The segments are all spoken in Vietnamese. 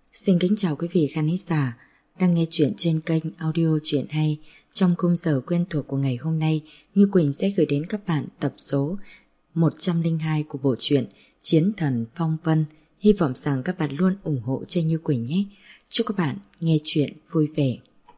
Xin kính chào quý vị khán giả đang nghe chuyện trên kênh audio Chuyện Hay. Trong khung giờ quen thuộc của ngày hôm nay, Như Quỳnh sẽ gửi đến các bạn tập số 102 của bộ truyện Chiến Thần Phong Vân. Hy vọng rằng các bạn luôn ủng hộ cho Như Quỳnh nhé. Chúc các bạn nghe chuyện vui vẻ.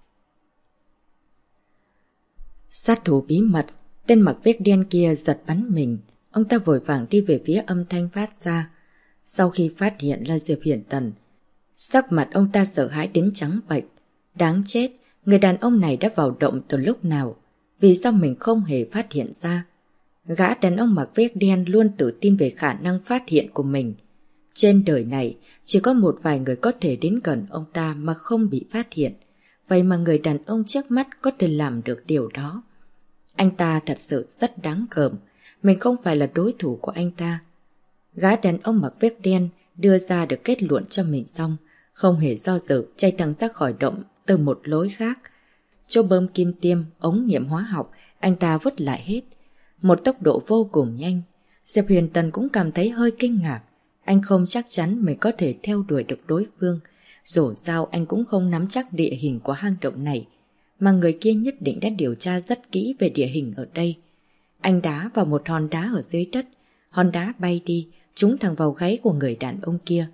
Sát thủ bí mật, tên mặc vest đen kia giật bắn mình. Ông ta vội vàng đi về phía âm thanh phát ra. Sau khi phát hiện là Diệp Hiển Tần, sắc mặt ông ta sợ hãi đến trắng bệch. Đáng chết, người đàn ông này đã vào động từ lúc nào? Vì sao mình không hề phát hiện ra? Gã đàn ông mặc vest đen luôn tự tin về khả năng phát hiện của mình. Trên đời này, chỉ có một vài người có thể đến gần ông ta mà không bị phát hiện. Vậy mà người đàn ông trước mắt có thể làm được điều đó. Anh ta thật sự rất đáng gờm. Mình không phải là đối thủ của anh ta. Gã đàn ông mặc vest đen đưa ra được kết luận cho mình xong, không hề do dự chạy thẳng ra khỏi động từ một lối khác. Chỗ bơm kim tiêm, ống nghiệm hóa học, anh ta vứt lại hết. Một tốc độ vô cùng nhanh. Diệp Hiển Tần cũng cảm thấy hơi kinh ngạc. Anh không chắc chắn mình có thể theo đuổi được đối phương. Dù sao anh cũng không nắm chắc địa hình của hang động này, mà người kia nhất định đã điều tra rất kỹ về địa hình ở đây. Anh đá vào một hòn đá ở dưới đất. Hòn đá bay đi, trúng thẳng vào gáy của người đàn ông kia.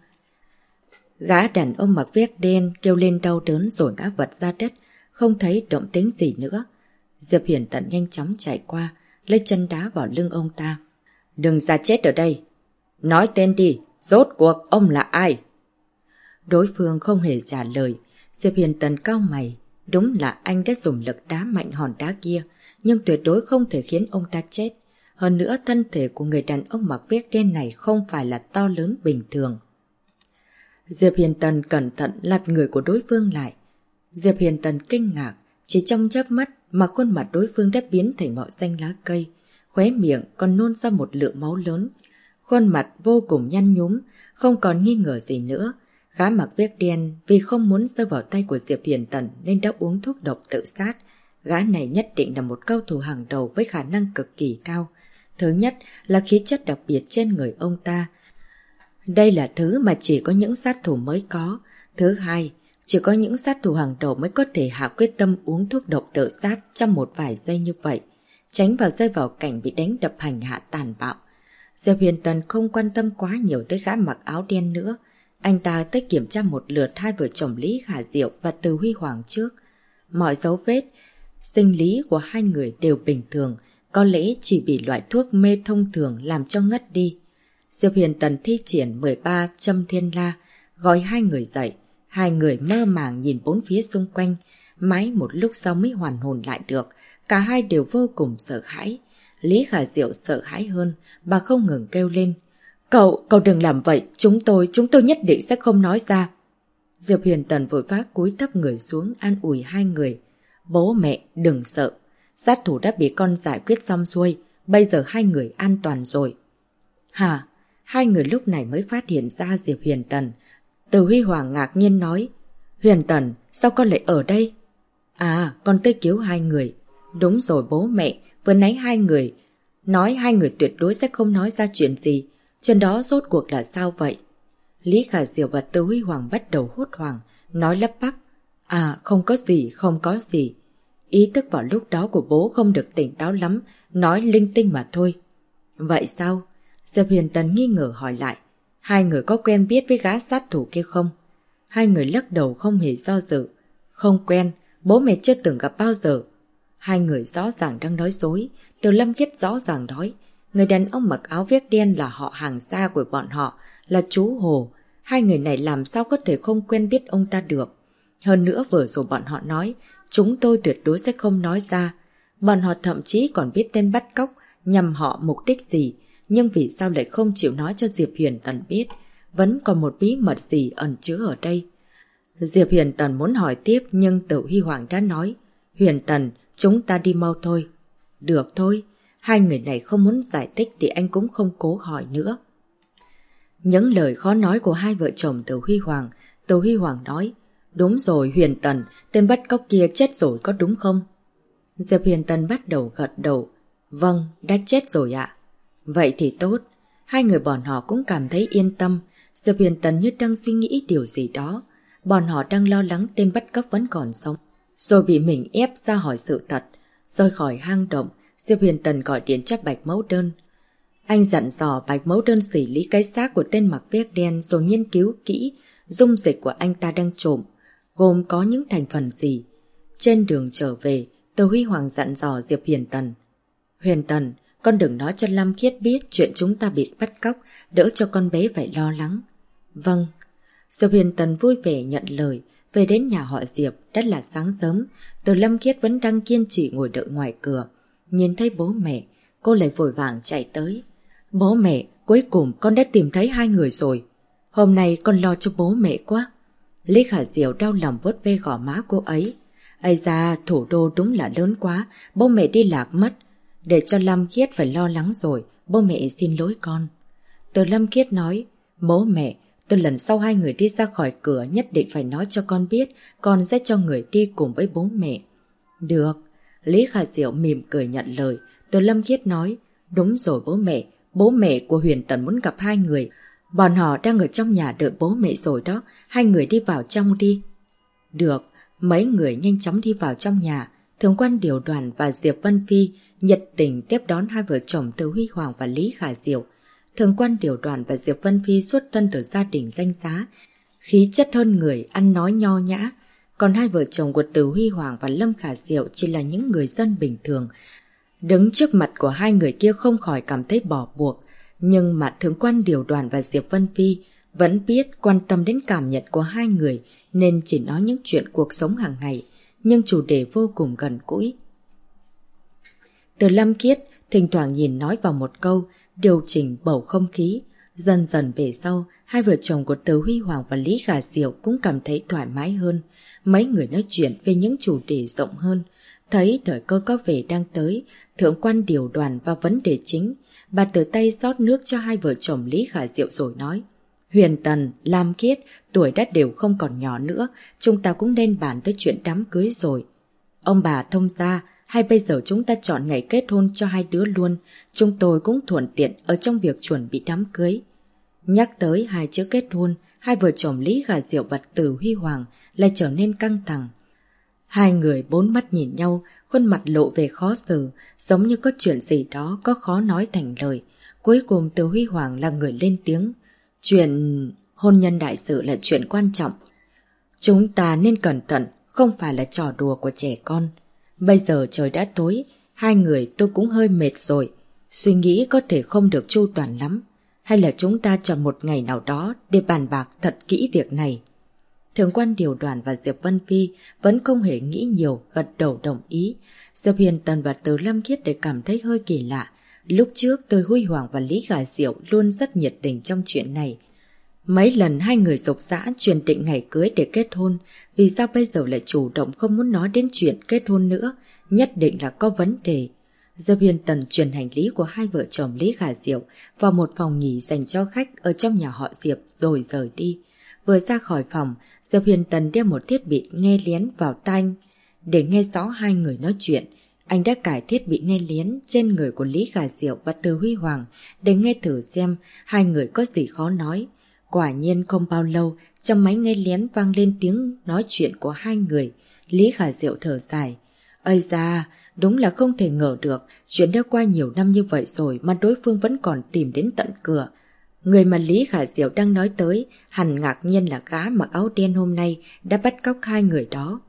Gã đàn ông mặc vest đen kêu lên đau đớn rồi ngã vật ra đất, không thấy động tĩnh gì nữa. Diệp Hiển Tần nhanh chóng chạy qua, lấy chân đá vào lưng ông ta. Đừng ra chết ở đây. Nói tên đi, rốt cuộc ông là ai? Đối phương không hề trả lời. Diệp Hiển Tần cau mày. Đúng là anh đã dùng lực đá mạnh hòn đá kia, nhưng tuyệt đối không thể khiến ông ta chết. Hơn nữa thân thể của người đàn ông mặc vest đen này không phải là to lớn bình thường. Diệp Hiển Tần cẩn thận lật người của đối phương lại. Diệp Hiển Tần kinh ngạc, chỉ trong chớp mắt mà khuôn mặt đối phương đã biến thành màu xanh lá cây, khóe miệng còn nôn ra một lượng máu lớn. Khuôn mặt vô cùng nhăn nhúm, không còn nghi ngờ gì nữa. Gã mặc vest đen vì không muốn rơi vào tay của Diệp Hiển Tần nên đã uống thuốc độc tự sát. Gã này nhất định là một cao thủ hàng đầu với khả năng cực kỳ cao. Thứ nhất là khí chất đặc biệt trên người ông ta. Đây là thứ mà chỉ có những sát thủ mới có. Thứ hai, chỉ có những sát thủ hàng đầu mới có thể hạ quyết tâm uống thuốc độc tự sát trong một vài giây như vậy, tránh và rơi vào cảnh bị đánh đập hành hạ tàn bạo. Diệp Hiển Tần không quan tâm quá nhiều tới gã mặc áo đen nữa. Anh ta tới kiểm tra một lượt hai vợ chồng Lý Khả Diệu và Từ Huy Hoàng trước. Mọi dấu vết sinh lý của hai người đều bình thường, có lẽ chỉ bị loại thuốc mê thông thường làm cho ngất đi. Diệp Hiển Tần thi triển 13 châm thiên la, gọi hai người dậy. Hai người mơ màng nhìn bốn phía xung quanh, mãi một lúc sau mới hoàn hồn lại được. Cả hai đều vô cùng sợ hãi. Lý Khả Diệu sợ hãi hơn, bà không ngừng kêu lên. Cậu đừng làm vậy, chúng tôi nhất định sẽ không nói ra. Diệp Hiển Tần vội vã cúi thấp người xuống an ủi hai người. Bố mẹ đừng sợ, sát thủ đã bị con giải quyết xong xuôi, bây giờ hai người an toàn rồi. Hả? Hai người lúc này mới phát hiện ra Diệp Hiển Tần. Từ Huy Hoàng ngạc nhiên nói. Hiển Tần, sao con lại ở đây? À, con tới cứu hai người. Đúng rồi bố mẹ, vừa nãy hai người nói hai người tuyệt đối sẽ không nói ra chuyện gì. Chuyện đó rốt cuộc là sao vậy? Lý Khả Diệu và Từ Huy Hoàng bắt đầu hốt hoảng, nói lắp bắp. À, không có gì. Ý thức vào lúc đó của bố không được tỉnh táo lắm, nói linh tinh mà thôi. Vậy sao? Diệp Hiển Tần nghi ngờ hỏi lại. Hai người có quen biết với gã sát thủ kia không? Hai người lắc đầu không hề do dự. Không quen, bố mẹ chưa từng gặp bao giờ. Hai người rõ ràng đang nói dối. Từ Lâm Khiết rõ ràng nói. Người đàn ông mặc áo vest đen là họ hàng xa của bọn họ, là chú Hồ. Hai người này làm sao có thể không quen biết ông ta được. Hơn nữa vừa rồi bọn họ nói, chúng tôi tuyệt đối sẽ không nói ra. Bọn họ thậm chí còn biết tên bắt cóc nhằm họ mục đích gì, nhưng vì sao lại không chịu nói cho Diệp Hiển Tần biết. Vẫn còn một bí mật gì ẩn chứa ở đây. Diệp Hiển Tần muốn hỏi tiếp nhưng Từ Huy Hoàng đã nói. Hiển Tần, chúng ta đi mau thôi. Được thôi. Hai người này không muốn giải thích thì anh cũng không cố hỏi nữa. Những lời khó nói của hai vợ chồng Từ Huy Hoàng nói. Đúng rồi Hiển Tần, tên bắt cóc kia chết rồi có đúng không? Diệp Hiển Tần bắt đầu gật đầu. Vâng, đã chết rồi ạ. Vậy thì tốt. Hai người bọn họ cũng cảm thấy yên tâm. Diệp Hiển Tần như đang suy nghĩ điều gì đó. bọn họ đang lo lắng tên bắt cóc vẫn còn sống, rồi bị mình ép ra hỏi sự thật. Rời khỏi hang động, Diệp Huyền Tần gọi điện cho Bạch Mẫu Đơn. Anh dặn dò Bạch Mẫu Đơn xử lý cái xác của tên mặc vest đen rồi nghiên cứu kỹ dung dịch của anh ta đang trộm, gồm có những thành phần gì. Trên đường trở về, Từ Huy Hoàng dặn dò Diệp Huyền Tần. Huyền Tần, con đừng nói cho Lam Khiết biết chuyện chúng ta bị bắt cóc, đỡ cho con bé phải lo lắng. Vâng. Diệp Huyền Tần vui vẻ nhận lời. Về đến nhà họ Diệp, đã là sáng sớm. Từ Lam Khiết vẫn đang kiên trì ngồi đợi ngoài cửa. Nhìn thấy bố mẹ, cô lại vội vàng chạy tới. Bố mẹ, cuối cùng con đã tìm thấy hai người rồi. Hôm nay con lo cho bố mẹ quá. Lý Khả Diệu đau lòng vuốt ve gò má cô ấy. Ây da, thủ đô đúng là lớn quá, bố mẹ đi lạc mất. Để cho Lam Khiết phải lo lắng rồi, bố mẹ xin lỗi con. Từ Lam Khiết nói, bố mẹ, từ lần sau hai người đi ra khỏi cửa nhất định phải nói cho con biết, con sẽ cho người đi cùng với bố mẹ. Được. Lý Khả Diệu mỉm cười nhận lời. Từ Lâm Khiết nói, đúng rồi bố mẹ của Huyền Tần muốn gặp hai người. Bọn họ đang ở trong nhà đợi bố mẹ rồi đó, hai người đi vào trong đi. Được, mấy người nhanh chóng đi vào trong nhà. Thường quan Điều Đoàn và Diệp Vân Phi nhiệt tình tiếp đón hai vợ chồng Từ Huy Hoàng và Lý Khả Diệu. Thường quan Điều Đoàn và Diệp Vân Phi xuất thân từ gia đình danh giá, khí chất hơn người, ăn nói nho nhã. Còn hai vợ chồng của Từ Huy Hoàng và Lâm Khả Diệu chỉ là những người dân bình thường. Đứng trước mặt của hai người kia không khỏi cảm thấy bỏ buộc, nhưng mà Thường quan Điều Đoàn và Diệp Vân Phi vẫn biết quan tâm đến cảm nhận của hai người nên chỉ nói những chuyện cuộc sống hàng ngày, nhưng chủ đề vô cùng gần gũi. Từ Lâm Khiết thỉnh thoảng nhìn nói vào một câu, điều chỉnh bầu không khí. Dần dần về sau, hai vợ chồng của Từ Huy Hoàng và Lý Khả Diệu cũng cảm thấy thoải mái hơn. Mấy người nói chuyện về những chủ đề rộng hơn. Thấy thời cơ có vẻ đang tới, Thượng quan Điều Đoàn vào vấn đề chính. Bà tự tay rót nước cho hai vợ chồng Lý Khả Diệu rồi nói, Huyền Tần, Lam Khiết, tuổi đã đều không còn nhỏ nữa, chúng ta cũng nên bàn tới chuyện đám cưới rồi. Ông bà thông gia, hay bây giờ chúng ta chọn ngày kết hôn cho hai đứa luôn, chúng tôi cũng thuận tiện ở trong việc chuẩn bị đám cưới. Nhắc tới hai chữ kết hôn, hai vợ chồng Lý Khả Diệu và Từ Huy Hoàng lại trở nên căng thẳng. Hai người bốn mắt nhìn nhau, khuôn mặt lộ về khó xử, giống như có chuyện gì đó có khó nói thành lời. Cuối cùng Từ Huy Hoàng là người lên tiếng. Chuyện hôn nhân đại sự là chuyện quan trọng. Chúng ta nên cẩn thận, không phải là trò đùa của trẻ con. Bây giờ trời đã tối, hai người tôi cũng hơi mệt rồi. Suy nghĩ có thể không được chu toàn lắm. Hay là chúng ta chọn một ngày nào đó để bàn bạc thật kỹ việc này. Thượng quan Điều Đoàn và Diệp Vân Phi vẫn không hề nghĩ nhiều, gật đầu đồng ý. Diệp Hiền Tần và Từ Lâm Khiết để cảm thấy hơi kỳ lạ. Lúc trước Từ Huy Hoàng và Lý Khả Diệu luôn rất nhiệt tình trong chuyện này. Mấy lần hai người rục rã truyền định ngày cưới để kết hôn, vì sao bây giờ lại chủ động không muốn nói đến chuyện kết hôn nữa, nhất định là có vấn đề. Diệp Hiền Tần truyền hành lý của hai vợ chồng Lý Khả Diệu vào một phòng nghỉ dành cho khách ở trong nhà họ Diệp rồi rời đi. Vừa ra khỏi phòng, Diệp Hiền Tần đeo một thiết bị nghe lén vào tai để nghe rõ hai người nói chuyện. Anh đã cài thiết bị nghe lén trên người của Lý Khả Diệu và Từ Huy Hoàng để nghe thử xem hai người có gì khó nói. Quả nhiên không bao lâu, trong máy nghe lén vang lên tiếng nói chuyện của hai người. Lý Khả Diệu thở dài. Ây da, đúng là không thể ngờ được, chuyện đã qua nhiều năm như vậy rồi mà đối phương vẫn còn tìm đến tận cửa. Người mà Lý Khả Diệu đang nói tới, hẳn ngạc nhiên là gã mặc áo đen hôm nay đã bắt cóc hai người đó.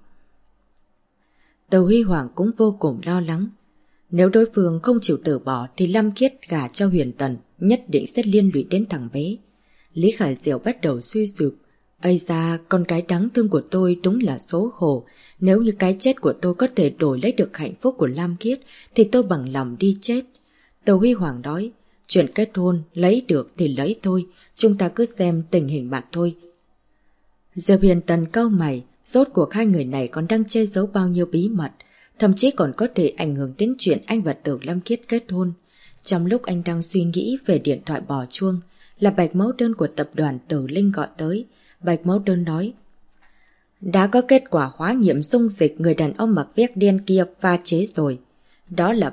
Từ Huy Hoàng cũng vô cùng lo lắng. Nếu đối phương không chịu từ bỏ thì Lâm Khiết gả cho Huyền Tần nhất định sẽ liên lụy đến thằng bé. Lý Khả Diệu bắt đầu suy sụp. Ây da, con cái đáng thương của tôi đúng là số khổ. Nếu như cái chết của tôi có thể đổi lấy được hạnh phúc của Lam Khiết thì tôi bằng lòng đi chết. Từ Huy Hoàng nói, chuyện kết hôn lấy được thì lấy thôi, chúng ta cứ xem tình hình bạn thôi. Diệp Hiền Tần cau mày, rốt cuộc hai người này còn đang che giấu bao nhiêu bí mật, thậm chí còn có thể ảnh hưởng đến chuyện anh và Từ Lâm Khiết kết hôn. Trong lúc anh đang suy nghĩ về điện thoại bỏ chuông, là Bạch Mẫu Đơn của tập đoàn Tử Linh gọi tới. Bạch Mẫu Đơn nói, đã có kết quả hóa nghiệm dung dịch người đàn ông mặc vest đen kia pha chế rồi. Đó là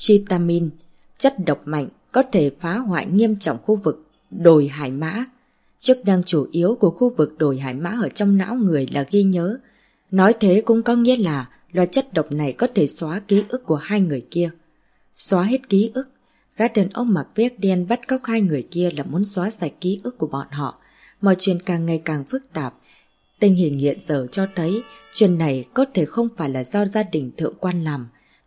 polychitamin, chất độc mạnh có thể phá hoại nghiêm trọng khu vực đồi Hải Mã. Chức năng chủ yếu của khu vực đồi hải mã ở trong não người là ghi nhớ. Nói thế cũng có nghĩa là loại chất độc này có thể xóa ký ức của hai người kia. Xóa hết ký ức. Gã đàn ông mặc vest đen bắt cóc hai người kia là muốn xóa sạch ký ức của bọn họ. Mọi chuyện càng ngày càng phức tạp. Tình hình hiện giờ cho thấy chuyện này có thể không phải là do gia đình thượng quan làm.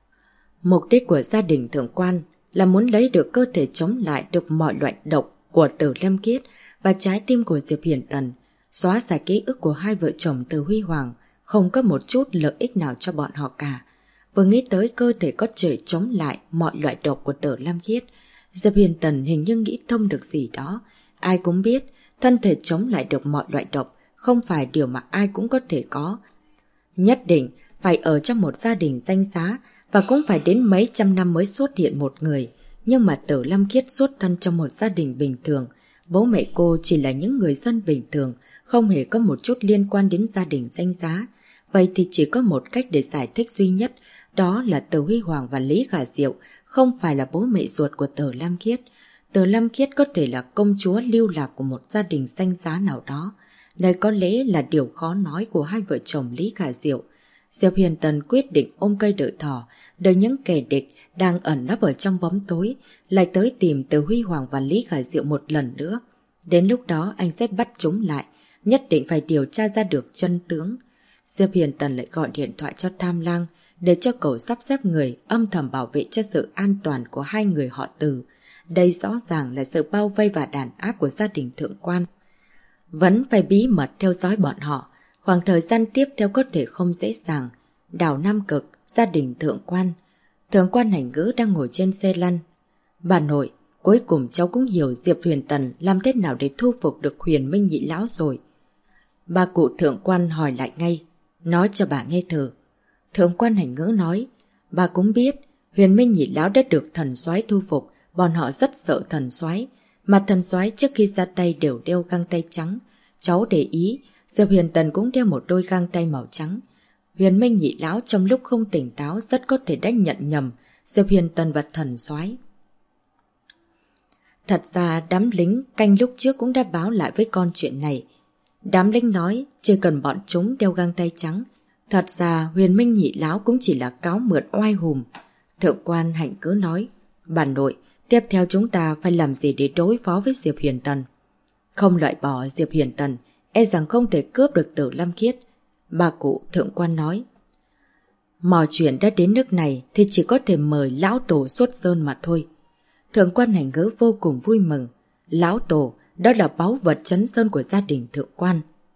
Mục đích của gia đình thượng quan là muốn lấy được cơ thể chống lại được mọi loại độc của Tử Lâm Kiết và trái tim của Diệp Hiển Tần, xóa sạch ký ức của hai vợ chồng Từ Huy Hoàng, không có một chút lợi ích nào cho bọn họ cả. Vừa nghĩ tới cơ thể có thể chống lại mọi loại độc của Tử Lâm Kiết, Diệp Hiển Tần hình như nghĩ thông được gì đó. Ai cũng biết, thân thể chống lại được mọi loại độc không phải điều mà ai cũng có thể có. Nhất định phải ở trong một gia đình danh giá và cũng phải đến mấy trăm năm mới xuất hiện một người. Nhưng mà Tử Lâm Kiết xuất thân trong một gia đình bình thường. Bố mẹ cô chỉ là những người dân bình thường, không hề có một chút liên quan đến gia đình danh giá. Vậy thì chỉ có một cách để giải thích duy nhất, đó là Từ Huy Hoàng và Lý Khả Diệu không phải là bố mẹ ruột của Tử Lâm Kiết. Tử Lâm Kiết có thể là công chúa lưu lạc của một gia đình danh giá nào đó. Đây có lẽ là điều khó nói của hai vợ chồng Lý Khả Diệu. Diệp Hiền Tần quyết định ôm cây đợi thỏ, đợi những kẻ địch đang ẩn nấp ở trong bóng tối lại tới tìm Từ Huy Hoàng và Lý Khả Diệu một lần nữa. Đến lúc đó anh sẽ bắt chúng lại, nhất định phải điều tra ra được chân tướng. Diệp Hiền Tần lại gọi điện thoại cho Tham Lang để cho cậu sắp xếp người âm thầm bảo vệ cho sự an toàn của hai người họ Từ. Đây rõ ràng là sự bao vây và đàn áp của gia đình thượng quan. Vẫn phải bí mật theo dõi bọn họ. Khoảng thời gian tiếp theo có thể không dễ dàng. Đảo Nam Cực, gia đình thượng quan. Thượng quan Hành Ngữ đang ngồi trên xe lăn. Bà nội, cuối cùng cháu cũng hiểu Diệp Huyền Tần làm thế nào để thu phục được Huyền Minh Nhị Lão rồi. Bà cụ thượng quan hỏi lại ngay. Nói cho bà nghe thử. Thượng quan Hành Ngữ nói. Bà cũng biết Huyền Minh Nhị Lão đã được thần soái thu phục. Bọn họ rất sợ thần soái. Mà thần soái trước khi ra tay đều đeo găng tay trắng. Cháu để ý, Diệp Huyền Tần cũng đeo một đôi găng tay màu trắng. Huyền Minh Nhị Lão trong lúc không tỉnh táo rất có thể đã nhận nhầm Diệp Huyền Tần và thần soái. Thật ra đám lính canh lúc trước cũng đã báo lại với con chuyện này. Đám lính nói chỉ cần bọn chúng đeo găng tay trắng. Thật ra Huyền Minh Nhị Lão cũng chỉ là cáo mượn oai hùm. Thượng quan Hạnh cứ nói, bà nội, tiếp theo chúng ta phải làm gì để đối phó với Diệp Huyền Tần? Không loại bỏ Diệp Huyền Tần, e rằng không thể cướp được Tử Lâm Kiết. Bà cụ thượng quan nói. Mọi chuyện đã đến nước này thì chỉ có thể mời lão tổ xuất sơn mà thôi. Thượng quan Hành Ngữ vô cùng vui mừng. Lão tổ, đó là báu vật trấn sơn của gia đình thượng quan.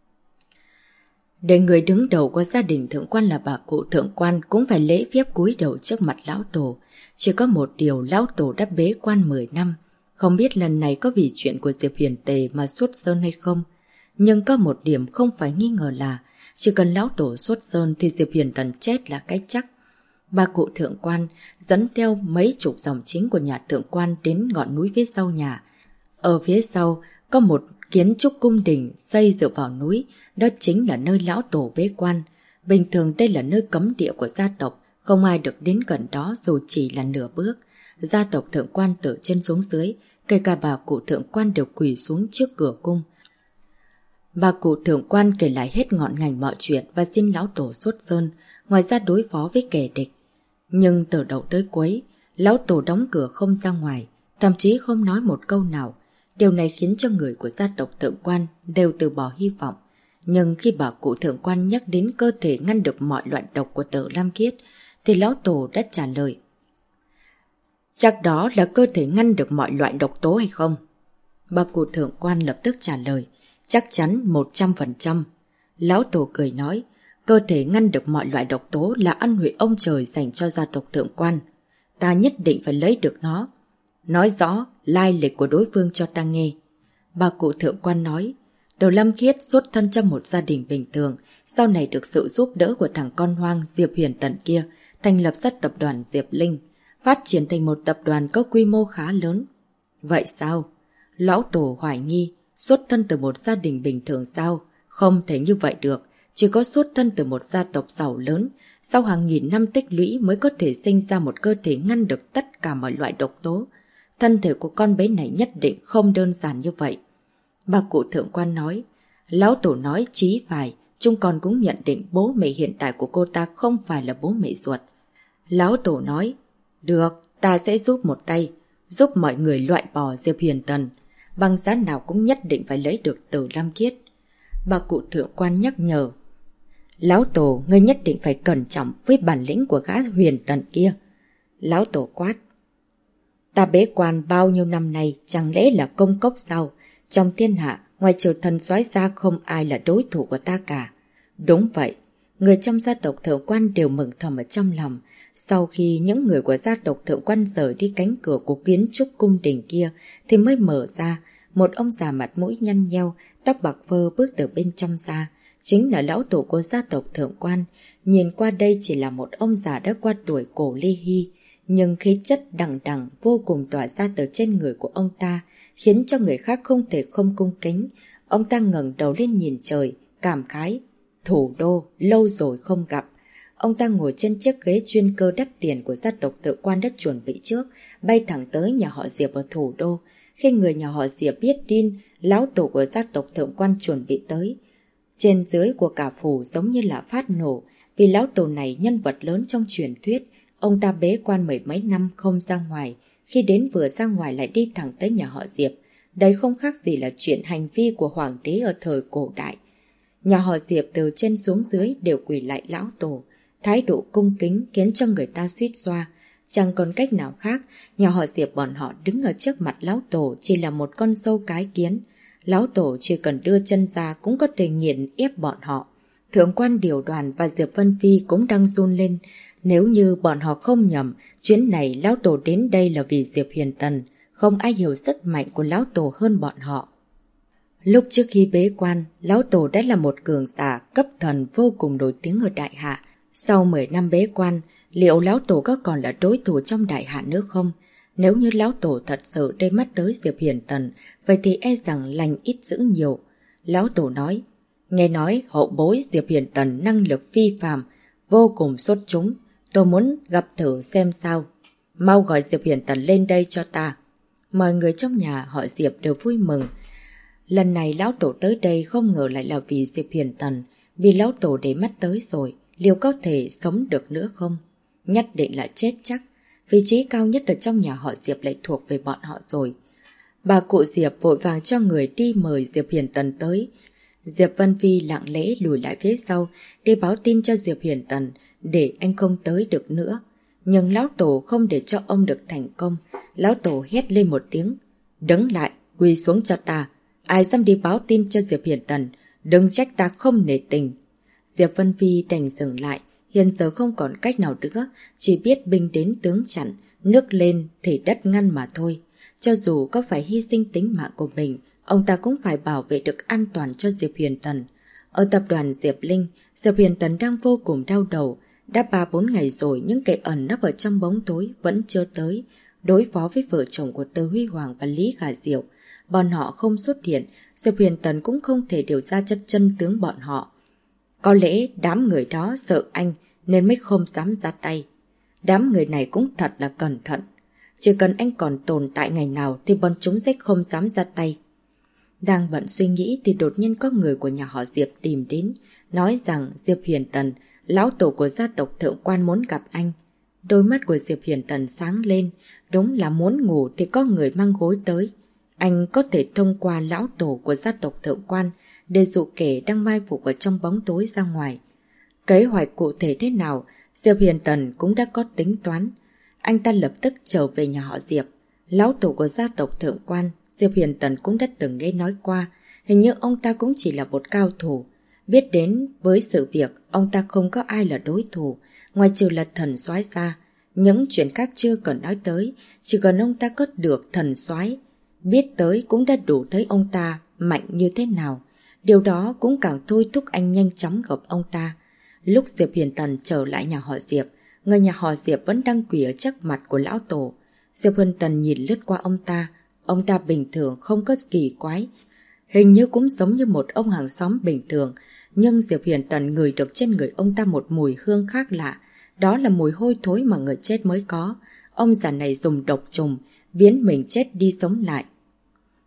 Để người đứng đầu của gia đình thượng quan là bà cụ thượng quan cũng phải lễ phép cúi đầu trước mặt lão tổ. Chỉ có một điều, lão tổ đã bế quan 10 năm. Không biết lần này có vì chuyện của Diệp Huyền Tề mà xuất sơn hay không. Nhưng có một điểm không phải nghi ngờ là chỉ cần lão tổ xuất sơn thì Diệp Huyền Tần chết là cái chắc. Bà cụ thượng quan dẫn theo mấy chục dòng chính của nhà thượng quan đến ngọn núi phía sau nhà. Ở phía sau có một kiến trúc cung đình xây dựa vào núi, đó chính là nơi lão tổ bế quan. Bình thường đây là nơi cấm địa của gia tộc, không ai được đến gần đó dù chỉ là nửa bước. Gia tộc thượng quan từ trên xuống dưới, kể cả bà cụ thượng quan đều quỳ xuống trước cửa cung. Bà cụ thượng quan kể lại hết ngọn ngành mọi chuyện và xin lão tổ xuất sơn, ngoài ra đối phó với kẻ địch. Nhưng từ đầu tới cuối, lão tổ đóng cửa không ra ngoài, thậm chí không nói một câu nào. Điều này khiến cho người của gia tộc thượng quan đều từ bỏ hy vọng. Nhưng khi bà cụ thượng quan nhắc đến cơ thể ngăn được mọi loại độc của Tử Lam Kiết, thì lão tổ đã trả lời. Chắc đó là cơ thể ngăn được mọi loại độc tố hay không? Bà cụ thượng quan lập tức trả lời. Chắc chắn 100%. Lão tổ cười nói, cơ thể ngăn được mọi loại độc tố là ân huệ ông trời dành cho gia tộc thượng quan. Ta nhất định phải lấy được nó. Nói rõ lai lịch của đối phương cho ta nghe. Bà cụ thượng quan nói, Tử Lâm Kiết xuất thân trong một gia đình bình thường, sau này được sự giúp đỡ của thằng con hoang Diệp Huyền Tần kia, thành lập ra tập đoàn Diệp Linh, phát triển thành một tập đoàn có quy mô khá lớn. Vậy sao? Lão tổ hoài nghi, xuất thân từ một gia đình bình thường sao? Không thể như vậy được, chỉ có xuất thân từ một gia tộc giàu lớn, sau hàng nghìn năm tích lũy mới có thể sinh ra một cơ thể ngăn được tất cả mọi loại độc tố. Thân thể của con bé này nhất định không đơn giản như vậy. Bà cụ thượng quan nói, lão tổ nói chí phải, chúng con cũng nhận định bố mẹ hiện tại của cô ta không phải là bố mẹ ruột. Lão tổ nói, được, ta sẽ giúp một tay, giúp mọi người loại bỏ Diệp Huyền Tần. Bằng giá nào cũng nhất định phải lấy được Từ Lam Kiết. Bà cụ thượng quan nhắc nhở, lão tổ, ngươi nhất định phải cẩn trọng với bản lĩnh của gã Huyền Tần kia. Lão tổ quát, ta bế quan bao nhiêu năm nay chẳng lẽ là công cốc sao? Trong thiên hạ, ngoài trừ thần soái ra không ai là đối thủ của ta cả. Đúng vậy, người trong gia tộc thượng quan đều mừng thầm ở trong lòng. Sau khi những người của gia tộc thượng quan rời đi cánh cửa của kiến trúc cung đình kia thì mới mở ra, một ông già mặt mũi nhăn nheo, tóc bạc phơ bước từ bên trong ra. Chính là lão tổ của gia tộc thượng quan. Nhìn qua đây chỉ là một ông già đã qua tuổi cổ ly hy, nhưng khí chất đằng đằng vô cùng tỏa ra từ trên người của ông ta, khiến cho người khác không thể không cung kính. Ông ta ngẩng đầu lên nhìn trời, cảm khái, thủ đô lâu rồi không gặp. Ông ta ngồi trên chiếc ghế chuyên cơ đắt tiền của gia tộc Thượng quan đã chuẩn bị trước, bay thẳng tới nhà họ Diệp ở thủ đô. Khi người nhà họ Diệp biết tin lão tổ của gia tộc Thượng quan chuẩn bị tới, trên dưới của cả phủ giống như là phát nổ, vì lão tổ này nhân vật lớn trong truyền thuyết. Ông ta bế quan mười mấy năm không ra ngoài, khi đến vừa ra ngoài lại đi thẳng tới nhà họ Diệp. Đấy không khác gì là chuyện hành vi của hoàng đế ở thời cổ đại. Nhà họ Diệp từ trên xuống dưới đều quỳ lại lão tổ, thái độ cung kính khiến cho người ta suýt xoa. Chẳng còn cách nào khác, nhà họ Diệp bọn họ đứng ở trước mặt lão tổ chỉ là một con sâu cái kiến. Lão tổ chỉ cần đưa chân ra cũng có thể nghiền ép bọn họ. Thượng quan Điều Đoàn và Diệp Vân Phi cũng đang run lên. Nếu như bọn họ không nhầm, chuyến này lão tổ đến đây là vì Diệp Huyền Tần. Không ai hiểu sức mạnh của lão tổ hơn bọn họ. Lúc trước khi bế quan, lão tổ đã là một cường giả cấp thần vô cùng nổi tiếng ở Đại Hạ. Sau 10 năm bế quan, liệu lão tổ có còn là đối thủ trong Đại Hạ nữa không? Nếu như lão tổ thật sự để mắt tới Diệp Huyền Tần, vậy thì e rằng lành ít dữ nhiều. Lão tổ nói, nghe nói hậu bối Diệp Huyền Tần năng lực phi phàm, vô cùng xuất chúng. Tôi muốn gặp thử xem sao. Mau gọi Diệp Huyền Tần lên đây cho ta. Mọi người trong nhà họ Diệp đều vui mừng. Lần này lão tổ tới đây không ngờ lại là vì Diệp Huyền Tần. Vì lão tổ để mắt tới rồi, liệu có thể sống được nữa không? Nhất định là chết chắc. Vị trí cao nhất ở trong nhà họ Diệp lại thuộc về bọn họ rồi. Bà cụ Diệp vội vàng cho người đi mời Diệp Huyền Tần tới. Diệp Vân Phi lặng lẽ lùi lại phía sau để báo tin cho Diệp Huyền Tần để anh không tới được nữa. Nhưng lão tổ không để cho ông được thành công. Lão tổ hét lên một tiếng, đứng lại, quỳ xuống cho ta. Ai dám đi báo tin cho Diệp Huyền Tần, đừng trách ta không nể tình. Diệp Vân Phi đành dừng lại. Hiện giờ không còn cách nào nữa, chỉ biết binh đến tướng chặn, nước lên thì đất ngăn mà thôi. Cho dù có phải hy sinh tính mạng của mình, ông ta cũng phải bảo vệ được an toàn cho Diệp Huyền Tần. Ở tập đoàn Diệp Linh, Diệp Huyền Tần đang vô cùng đau đầu. Đã 3-4 ngày rồi những kẻ ẩn nấp ở trong bóng tối vẫn chưa tới. Đối phó với vợ chồng của Từ Huy Hoàng và Lý Khả Diệu, bọn họ không xuất hiện, Diệp Huyền Tần cũng không thể điều ra chân tướng bọn họ. Có lẽ đám người đó sợ anh nên mới không dám ra tay. Đám người này cũng thật là cẩn thận. Chỉ cần anh còn tồn tại ngày nào thì bọn chúng sẽ không dám ra tay. Đang bận suy nghĩ thì đột nhiên có người của nhà họ Diệp tìm đến, nói rằng Diệp Huyền Tần, lão tổ của gia tộc Thượng quan muốn gặp anh. Đôi mắt của Diệp Huyền Tần sáng lên, đúng là muốn ngủ thì có người mang gối tới. Anh có thể thông qua lão tổ của gia tộc Thượng quan để dụ kẻ đang mai phục ở trong bóng tối ra ngoài. Kế hoạch cụ thể thế nào, Diệp Huyền Tần cũng đã có tính toán. Anh ta lập tức trở về nhà họ Diệp. Lão tổ của gia tộc Thượng quan, Diệp Huyền Tần cũng đã từng nghe nói qua. Hình như ông ta cũng chỉ là một cao thủ. Biết đến với sự việc, ông ta không có ai là đối thủ, ngoài trừ là thần soái ra. Những chuyện khác chưa cần nói tới, chỉ cần ông ta có được thần soái biết tới cũng đã đủ thấy ông ta mạnh như thế nào. Điều đó cũng càng thôi thúc anh nhanh chóng gặp ông ta. Lúc Diệp Huyền Tần trở lại nhà họ Diệp, người nhà họ Diệp vẫn đang quỳ ở trước mặt của lão tổ. Diệp Huyền Tần nhìn lướt qua ông ta bình thường không có kỳ quái, hình như cũng giống như một ông hàng xóm bình thường. Nhưng Diệp Huyền Tần ngửi được trên người ông ta một mùi hương khác lạ, đó là mùi hôi thối mà người chết mới có. Ông già này dùng độc trùng biến mình chết đi sống lại.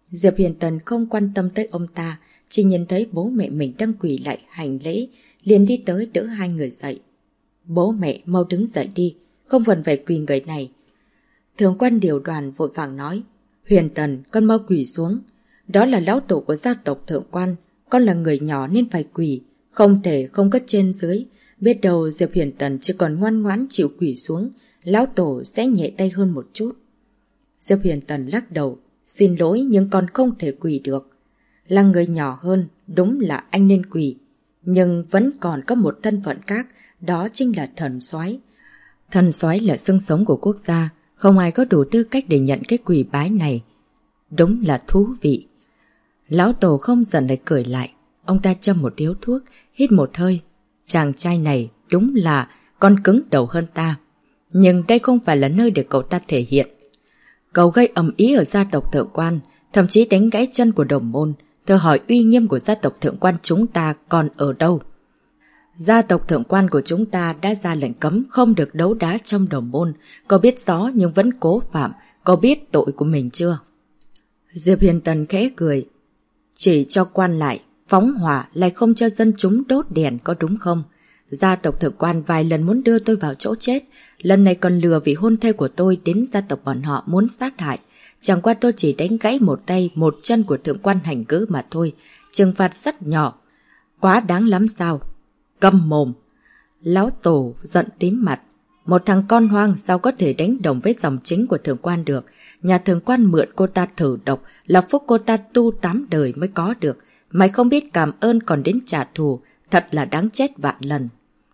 Diệp Hiền Tần không quan tâm tới ông ta, chỉ nhìn thấy bố mẹ mình đang quỳ lại hành lễ, liền đi tới đỡ hai người dậy. Bố mẹ mau đứng dậy đi, không cần phải quỳ người này. Thượng quan Điều Đoàn vội vàng nói, Huyền Tần, con mau quỳ xuống. Đó là lão tổ của gia tộc Thượng quan, con là người nhỏ nên phải quỳ, không thể không có trên dưới. Biết đâu Diệp Huyền Tần chỉ còn ngoan ngoãn chịu quỳ xuống, lão tổ sẽ nhẹ tay hơn một chút. Diệp Huyền Tần lắc đầu, xin lỗi nhưng con không thể quỳ được. Là người nhỏ hơn, đúng là anh nên quỳ, nhưng vẫn còn có một thân phận khác, đó chính là thần soái. Thần soái là xương sống của quốc gia, không ai có đủ tư cách để nhận cái quỳ bái này. Đúng là thú vị. Lão tổ không dần lại cười lại, ông ta châm một điếu thuốc, hít một hơi. Chàng trai này đúng là con cứng đầu hơn ta. Nhưng đây không phải là nơi để cậu ta thể hiện. Cậu gây ầm ĩ ở gia tộc Thượng quan, thậm chí đánh gãy chân của đồng môn. Thử hỏi uy nghiêm của gia tộc Thượng quan chúng ta còn ở đâu? Gia tộc Thượng quan của chúng ta đã ra lệnh cấm không được đấu đá trong đồng môn. Cậu biết rõ nhưng vẫn cố phạm. Cậu biết tội của mình chưa? Diệp Hiền Tần khẽ cười. Chỉ cho quan lại, phóng hỏa lại không cho dân chúng đốt đèn có đúng không? Gia tộc Thượng quan vài lần muốn đưa tôi vào chỗ chết. Lần này còn lừa vị hôn thê của tôi đến gia tộc bọn họ muốn sát hại. Chẳng qua tôi chỉ đánh gãy một tay, một chân của Thượng quan hành cữ mà thôi. Trừng phạt rất nhỏ. Quá đáng lắm sao? Câm mồm. Lão tổ giận tím mặt. Một thằng con hoang sao có thể đánh đồng với dòng chính của Thượng quan được. Nhà Thượng quan mượn cô ta thử độc là phúc cô ta tu 8 đời mới có được. Mày không biết cảm ơn còn đến trả thù. Thật là đáng chết vạn lần.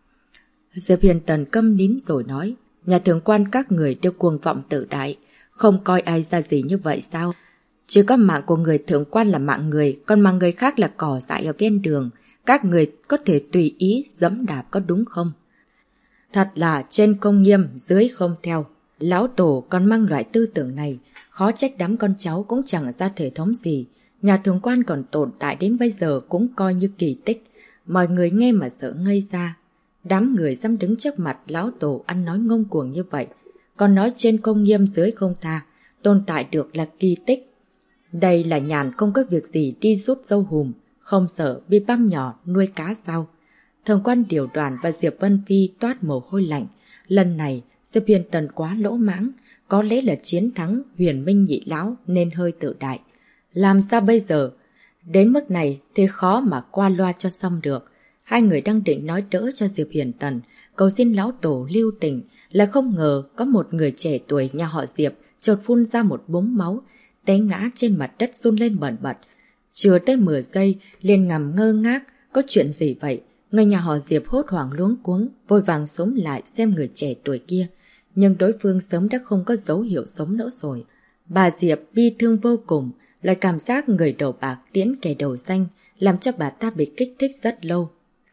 Diệp Hiền Tần câm nín rồi nói. Nhà Thượng quan các người đều cuồng vọng tự đại. Không coi ai ra gì như vậy sao? Chỉ có mạng của người Thượng quan là mạng người, còn mạng người khác là cỏ dại ở bên đường. Các người có thể tùy ý giẫm đạp có đúng không? Thật là trên không nghiêm, dưới không theo. Lão tổ còn mang loại tư tưởng này, khó trách đám con cháu cũng chẳng ra thể thống gì. Nhà Thượng quan còn tồn tại đến bây giờ cũng coi như kỳ tích. Mọi người nghe mà sợ ngây ra. Đám người dám đứng trước mặt lão tổ ăn nói ngông cuồng như vậy. Còn nói trên không nghiêm dưới không tha, tồn tại được là kỳ tích. Đây là nhàn không có việc gì đi rút dâu hùm, không sợ bị băm nhỏ nuôi cá sao. Thượng quan Điều Đoàn và Diệp Vân Phi toát mồ hôi lạnh. Lần này Diệp Hiền Tần quá lỗ mãng, có lẽ là chiến thắng Huyền Minh nhị lão nên hơi tự đại. Làm sao bây giờ? Đến mức này thì khó mà qua loa cho xong được. Hai người đang định nói đỡ cho Diệp Hiền Tần, cầu xin lão tổ lưu tình, là không ngờ có một người trẻ tuổi nhà họ Diệp chợt phun ra một búng máu, té ngã trên mặt đất run lên bần bật. Chưa tới 10 giây liền ngầm ngơ ngác, có chuyện gì vậy? Người nhà họ Diệp hốt hoảng luống cuống, vội vàng xúm lại xem người trẻ tuổi kia, nhưng đối phương sớm đã không có dấu hiệu sống nữa rồi. Bà Diệp bi thương vô cùng, lại cảm giác người đầu bạc tiễn kẻ đầu xanh, làm cho bà ta bị kích thích rất lâu.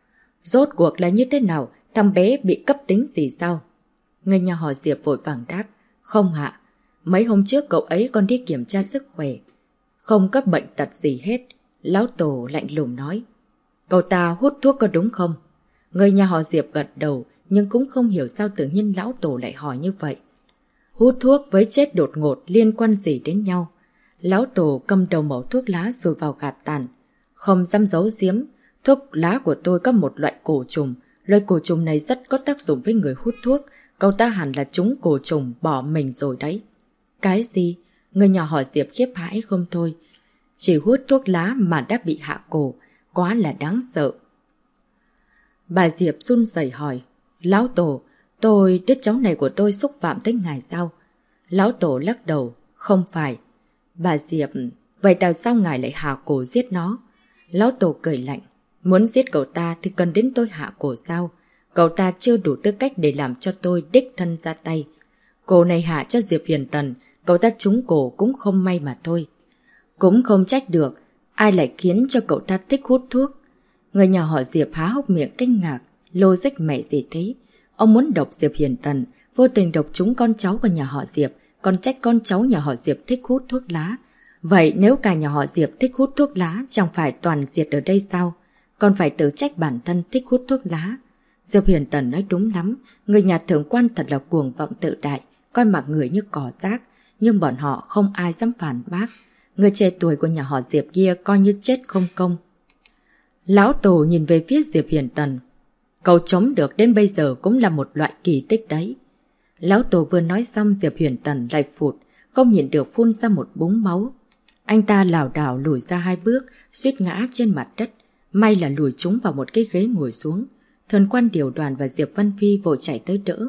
Rốt cuộc là như thế nào? Thằng bé bị cấp tính gì sao? Người nhà họ Diệp vội vàng đáp. Không hạ, mấy hôm trước cậu ấy còn đi kiểm tra sức khỏe. Không có bệnh tật gì hết. Lão tổ lạnh lùng nói. Cậu ta hút thuốc có đúng không? Người nhà họ Diệp gật đầu, nhưng cũng không hiểu sao tự nhiên lão tổ lại hỏi như vậy. Hút thuốc với chết đột ngột liên quan gì đến nhau? Lão tổ cầm đầu mẩu thuốc lá rồi vào gạt tàn. Không dám giấu giếm, thuốc lá của tôi có một loại cổ trùng. Loại cổ trùng này rất có tác dụng với người hút thuốc. Cậu ta hẳn là trúng cổ trùng bỏ mình rồi đấy. Cái gì? Người nhà họ Diệp khiếp hãi không thôi. Chỉ hút thuốc lá mà đã bị hạ cổ, quá là đáng sợ. Bà Diệp run rẩy hỏi. Lão tổ, đứa cháu này của tôi xúc phạm tới ngài sao? Lão tổ lắc đầu. Không phải. Bà Diệp, vậy tại sao ngài lại hạ cổ giết nó? Lão tổ cười lạnh. Muốn giết cậu ta thì cần đến tôi hạ cổ sao? Cậu ta chưa đủ tư cách để làm cho tôi đích thân ra tay. Cổ này hạ cho Diệp Hiền Tần, cậu ta trúng cổ cũng không may mà thôi. Cũng không trách được, ai lại khiến cho cậu ta thích hút thuốc. Người nhà họ Diệp há hốc miệng kinh ngạc, logic mẹ gì thế? Ông muốn độc Diệp Hiền Tần, vô tình độc trúng con cháu của nhà họ Diệp, còn trách con cháu nhà họ Diệp thích hút thuốc lá. Vậy nếu cả nhà họ Diệp thích hút thuốc lá, chẳng phải toàn diệt ở đây sao? Còn phải tự trách bản thân thích hút thuốc lá. Diệp Hiền Tần nói đúng lắm, người nhà Thượng quan thật là cuồng vọng tự đại, coi mặc người như cỏ rác, nhưng bọn họ không ai dám phản bác. Người trẻ tuổi của nhà họ Diệp kia coi như chết không công. Lão Tổ nhìn về phía Diệp Huyền Tần. Cậu chống được đến bây giờ cũng là một loại kỳ tích đấy. Lão Tổ vừa nói xong, Diệp Huyền Tần lại phụt, không nhìn được phun ra một búng máu. Anh ta lảo đảo lùi ra 2 bước, suýt ngã trên mặt đất. May là lùi trúng vào một cái ghế ngồi xuống. Thần Quan Điều Đoàn và Diệp Văn Phi vội chạy tới đỡ.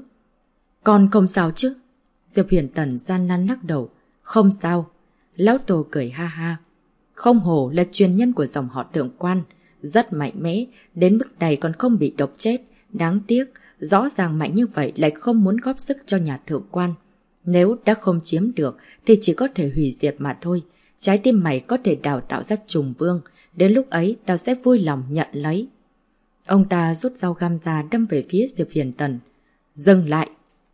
Con không sao chứ? Diệp Huyền Tần gian nan lắc đầu. Không sao. Lão Tổ cười ha ha. Không hổ là truyền nhân của dòng họ Thượng Quan, rất mạnh mẽ, đến mức này còn không bị độc chết. Đáng tiếc, rõ ràng mạnh như vậy lại không muốn góp sức cho nhà Thượng Quan. Nếu đã không chiếm được thì chỉ có thể hủy diệt mà thôi. Trái tim mày có thể đào tạo ra trùng vương, đến lúc ấy tao sẽ vui lòng nhận lấy. Ông ta rút dao găm ra đâm về phía Diệp Huyền Tần. Dừng lại!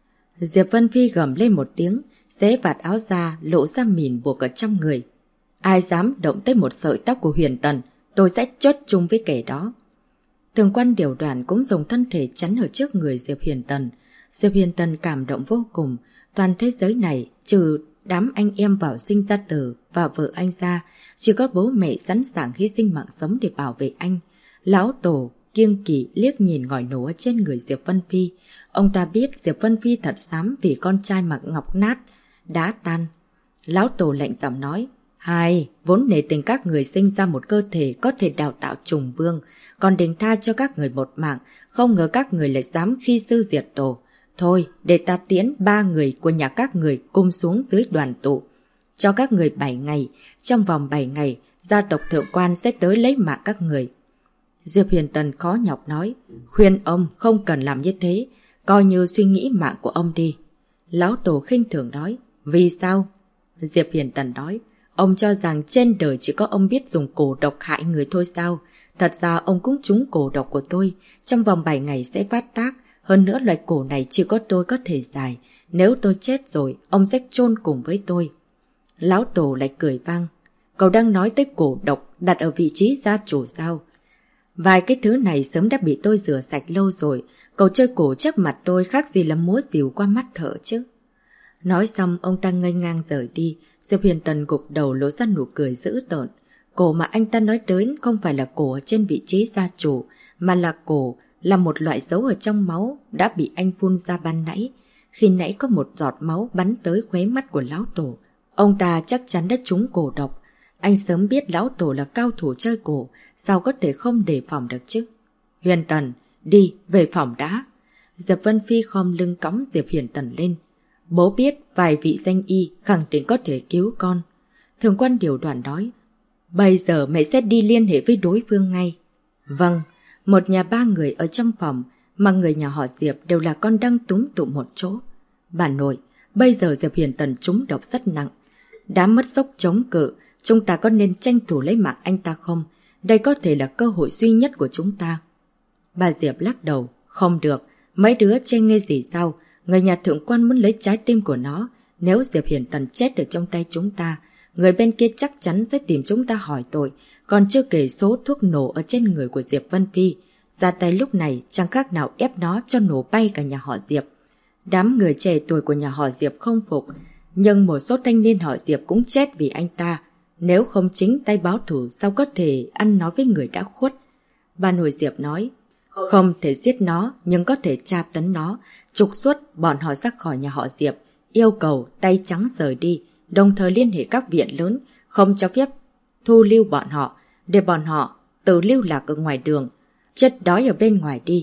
Diệp Vân Phi gầm lên một tiếng, xé vạt áo ra, lộ ra mìn buộc ở trong người. Ai dám động tới một sợi tóc của Huyền Tần, tôi sẽ chốt chung với kẻ đó. Thường Quan Điều Đoàn cũng dùng thân thể chắn ở trước người Diệp Huyền Tần. Diệp Huyền Tần cảm động vô cùng. Toàn thế giới này, trừ đám anh em vào sinh ra tử và vợ anh ra, chỉ có bố mẹ sẵn sàng hy sinh mạng sống để bảo vệ anh. Lão Tổ kiêng kỵ liếc nhìn ngòi nổ ở trên người Diệp Vân Phi. Ông ta biết Diệp Vân Phi thật xám vì con trai mặc ngọc nát, đá tan. Lão Tổ lạnh giọng nói, hai, vốn nể tình các người sinh ra một cơ thể có thể đào tạo trùng vương, còn định tha cho các người một mạng, không ngờ các người lại dám khi sư diệt tổ. Thôi, để ta tiễn 3 người của nhà các người cùng xuống dưới đoàn tụ. Cho các người 7 ngày, trong vòng 7 ngày, gia tộc Thượng Quan sẽ tới lấy mạng các người. Diệp Huyền Tần khó nhọc nói, khuyên ông không cần làm như thế, coi như suy nghĩ mạng của ông đi. Lão Tổ khinh thường nói, vì sao? Diệp Huyền Tần nói, ông cho rằng trên đời chỉ có ông biết dùng cổ độc hại người thôi sao? Thật ra ông cũng trúng cổ độc của tôi, trong vòng 7 ngày sẽ phát tác. Hơn nữa loại cổ này chỉ có tôi có thể giải. Nếu tôi chết rồi, ông sẽ chôn cùng với tôi. Lão Tổ lại cười vang. Cậu đang nói tới cổ độc đặt ở vị trí gia chủ sao? Vài cái thứ này sớm đã bị tôi rửa sạch lâu rồi. Cậu chơi cổ trước mặt tôi khác gì là múa rìu qua mắt thợ chứ. Nói xong ông ta nghênh ngang rời đi. Diệp Huyền Tần gục đầu lộ ra nụ cười dữ tợn. Cổ mà anh ta nói đến không phải là cổ ở trên vị trí gia chủ, mà là cổ là một loại dấu ở trong máu đã bị anh phun ra ban nãy. Khi nãy có một giọt máu bắn tới khóe mắt của Lão Tổ. Ông ta chắc chắn đã trúng cổ độc. Anh sớm biết Lão Tổ là cao thủ chơi cổ, sao có thể không đề phòng được chứ? Huyền Tần, đi, về phòng đã. Diệp Vân Phi khom lưng cõng Diệp Huyền Tần lên. Bố biết vài vị danh y khẳng định có thể cứu con. Thường Quan Điều Đoàn nói, bây giờ mẹ sẽ đi liên hệ với đối phương ngay. Vâng. Một nhà 3 người ở trong phòng, mà người nhà họ Diệp đều là con đang túm tụ một chỗ. Bà nội, bây giờ Diệp Huyền Tần trúng độc rất nặng. Đã mất dốc chống cự, chúng ta có nên tranh thủ lấy mạng anh ta không? Đây có thể là cơ hội duy nhất của chúng ta. Bà Diệp lắc đầu, không được, mấy đứa chê nghe gì sao? Người nhà Thượng Quan muốn lấy trái tim của nó. Nếu Diệp Huyền Tần chết ở trong tay chúng ta, người bên kia chắc chắn sẽ tìm chúng ta hỏi tội. Còn chưa kể số thuốc nổ ở trên người của Diệp Vân Phi. Ra tay lúc này chẳng khác nào ép nó cho nổ bay cả nhà họ Diệp. Đám người trẻ tuổi của nhà họ Diệp không phục. Nhưng một số thanh niên họ Diệp cũng chết vì anh ta. Nếu không chính tay báo thù sao có thể ăn nói với người đã khuất. Bà nội Diệp nói, không thể giết nó nhưng có thể tra tấn nó, trục xuất bọn họ ra khỏi nhà họ Diệp, yêu cầu tay trắng rời đi, đồng thời liên hệ các viện lớn, không cho phép thu lưu bọn họ, để bọn họ tự lưu lạc ở ngoài đường, chết đói ở bên ngoài đi.